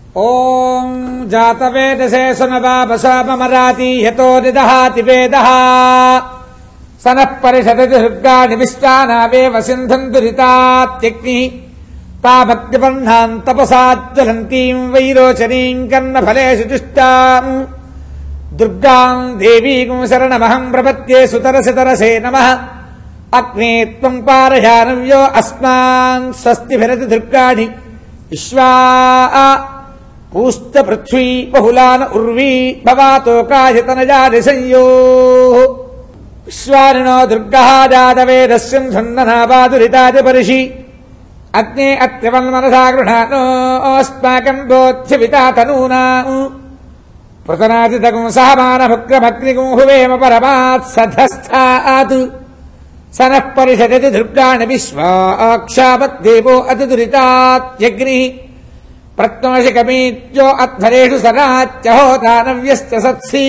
ఓం జాతవేదసే సునవాపసామరాతి యతో నిదహాతి వేదః సనః పరిషదతి దుర్గాణి విశ్వానావేవ సింధం దురితాత్యగ్ని తామగ్నిపర్ణాం తపసాజ్వలంతీం వైరోచనీం కర్ణఫలేషు దుష్టాం దుర్గాం దేవీం శరణమహం ప్రపద్యే సుతరసితరసే నమః అగ్నే త్వం పారయానవ్యో అస్మాన్ స్వస్తిభిరతి దుర్గాణి విశ్వా పూష్ట పృథ్వీ బహుళాన ఉర్వీ భవాతోకాశతనజాని సంయోః విశ్వారిణో దుర్గః జాతవేదస్యం ధన్ననాపాదురితాది పరిషి అగ్నే అత్యవన్మనసా గృహాణోస్మాకం బోధ్యవితా తనూనాం పృతనాదితగుం సహమానభుక్రమగ్నిగుం హువేమ పరమాత్ సధస్థాత్ సనః పరిషదతి దుర్గాణి విశ్వాక్షాపద్దేవో అతిదురితాత్యగ్నిః ప్రత్నోషికమీత్యో అధ్వరేషు సరాత్యహోతానవ్యశ్చ సత్సి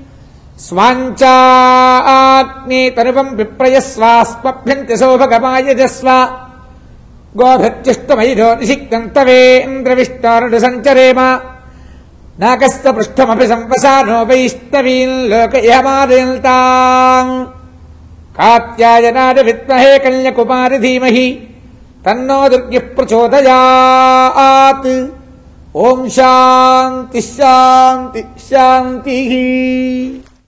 స్వాంచాగ్నే తనువం విప్రయస్వాస్మభ్యంతి సౌభగమాయజస్వ గోభృత్యుష్టమైరో నిషిక్తం తవేంద్రవిష్టారుడు సంచరేమ నాకస్త పృష్ఠమపి సంవసానో వైష్ణవీన్ లోకయమాదయల్తాం కాత్యాయనాయ విద్మహే కన్యకుమారి ధీమహి తన్నో దుర్గిః ప్రచోదయాత్. ఓం శాంతి శాంతి శాంతి.